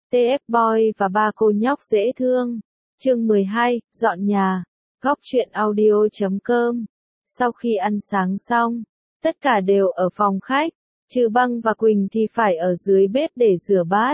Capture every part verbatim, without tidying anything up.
tê ép Boy và ba cô nhóc dễ thương. Chương mười hai, dọn nhà. Góc truyện audio chấm com. Sau khi ăn sáng xong, tất cả đều ở phòng khách, trừ Băng và Quỳnh thì phải ở dưới bếp để rửa bát.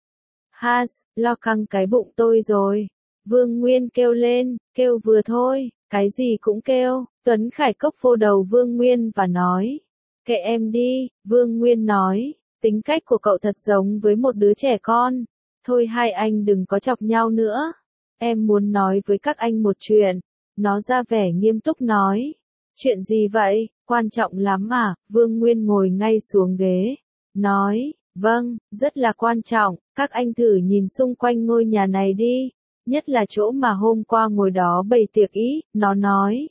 Has, lo căng cái bụng tôi rồi. Vương Nguyên kêu lên, kêu vừa thôi, cái gì cũng kêu. Tuấn Khải cốc phô đầu Vương Nguyên và nói, kệ em đi. Vương Nguyên nói, tính cách của cậu thật giống với một đứa trẻ con. Thôi hai anh đừng có chọc nhau nữa. Em muốn nói với các anh một chuyện. Nó ra vẻ nghiêm túc nói. Chuyện gì vậy, quan trọng lắm à? Vương Nguyên ngồi ngay xuống ghế. Nói, vâng, rất là quan trọng, các anh thử nhìn xung quanh ngôi nhà này đi. Nhất là chỗ mà hôm qua ngồi đó bày tiệc ý, nó nói.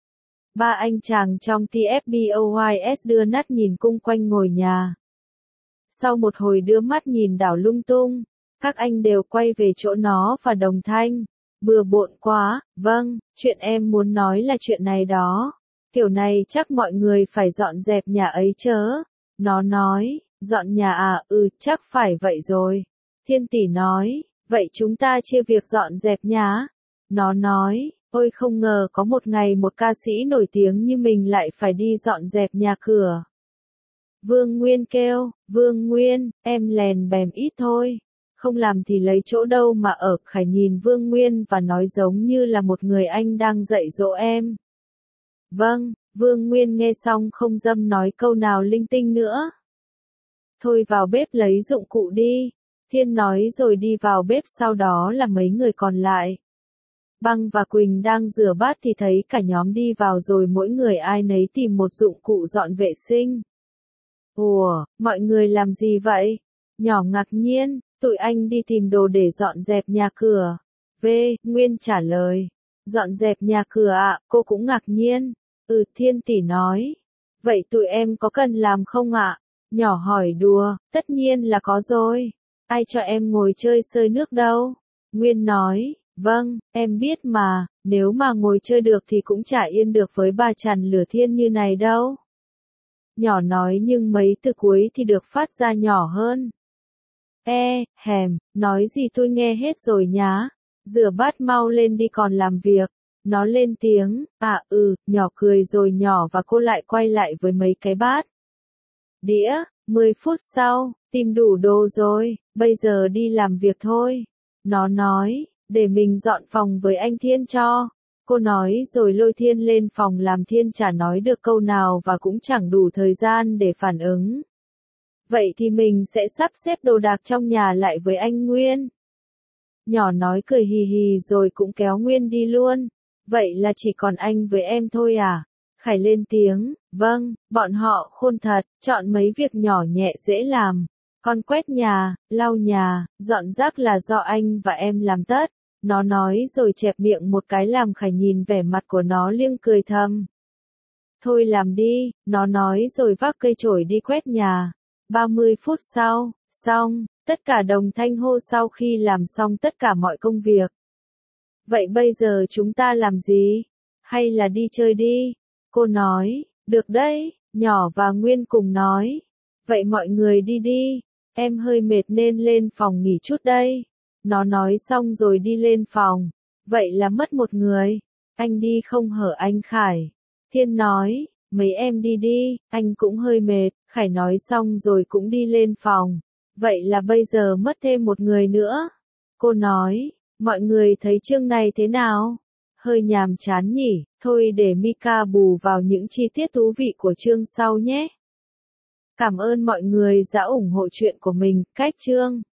Ba anh chàng trong tê ép Boys đưa mắt nhìn cung quanh ngôi nhà. Sau một hồi đưa mắt nhìn đảo lung tung, các anh đều quay về chỗ nó và đồng thanh. Bừa bộn quá, vâng, chuyện em muốn nói là chuyện này đó. Kiểu này chắc mọi người phải dọn dẹp nhà ấy chớ. Nó nói, dọn nhà à, ừ, chắc phải vậy rồi. Thiên Tỷ nói, vậy chúng ta chia việc dọn dẹp nhà. Nó nói, ôi không ngờ có một ngày một ca sĩ nổi tiếng như mình lại phải đi dọn dẹp nhà cửa. Vương Nguyên kêu, Vương Nguyên, em lèn bèm ít thôi. Không làm thì lấy chỗ đâu mà ở. Khải nhìn Vương Nguyên và nói giống như là một người anh đang dạy dỗ em. Vâng, Vương Nguyên nghe xong không dâm nói câu nào linh tinh nữa. Thôi vào bếp lấy dụng cụ đi. Thiên nói rồi đi vào bếp, sau đó là mấy người còn lại. Băng và Quỳnh đang rửa bát thì thấy cả nhóm đi vào rồi mỗi người ai nấy tìm một dụng cụ dọn vệ sinh. Ủa, mọi người làm gì vậy? Nhỏ ngạc nhiên, tụi anh đi tìm đồ để dọn dẹp nhà cửa. V, Nguyên trả lời. Dọn dẹp nhà cửa ạ, à? Cô cũng ngạc nhiên. Ừ, Thiên Tỷ nói. Vậy tụi em có cần làm không ạ? À? Nhỏ hỏi đùa, tất nhiên là có rồi. Ai cho em ngồi chơi sơi nước đâu? Nguyên nói, vâng, em biết mà, nếu mà ngồi chơi được thì cũng chả yên được với bà trằn lửa thiên như này đâu. Nhỏ nói nhưng mấy từ cuối thì được phát ra nhỏ hơn. E, hèm, nói gì tôi nghe hết rồi nhá. Rửa bát mau lên đi còn làm việc. Nó lên tiếng, à ừ, nhỏ cười rồi nhỏ và cô lại quay lại với mấy cái bát. Đĩa, mười phút sau, tìm đủ đồ rồi, bây giờ đi làm việc thôi. Nó nói, để mình dọn phòng với anh Thiên cho. Cô nói rồi lôi Thiên lên phòng làm. Thiên chả nói được câu nào và cũng chẳng đủ thời gian để phản ứng. Vậy thì mình sẽ sắp xếp đồ đạc trong nhà lại với anh Nguyên. Nhỏ nói cười hì hì rồi cũng kéo Nguyên đi luôn. Vậy là chỉ còn anh với em thôi à? Khải lên tiếng, vâng, bọn họ khôn thật, chọn mấy việc nhỏ nhẹ dễ làm. Còn quét nhà, lau nhà, dọn rác là do anh và em làm tất. Nó nói rồi chẹp miệng một cái làm Khải nhìn vẻ mặt của nó liếng cười thầm. Thôi làm đi, nó nói rồi vác cây chổi đi quét nhà. ba mươi phút sau, xong, tất cả đồng thanh hô sau khi làm xong tất cả mọi công việc. Vậy bây giờ chúng ta làm gì? Hay là đi chơi đi? Cô nói, được đấy, nhỏ và Nguyên cùng nói. Vậy mọi người đi đi, em hơi mệt nên lên phòng nghỉ chút đây. Nó nói xong rồi đi lên phòng. Vậy là mất một người. Anh đi không hở anh Khải. Thiên nói, mấy em đi đi, anh cũng hơi mệt. Khải nói xong rồi cũng đi lên phòng. Vậy là bây giờ mất thêm một người nữa. Cô nói, mọi người thấy chương này thế nào? Hơi nhàm chán nhỉ, thôi để Mika bù vào những chi tiết thú vị của chương sau nhé. Cảm ơn mọi người đã ủng hộ chuyện của mình, cách chương.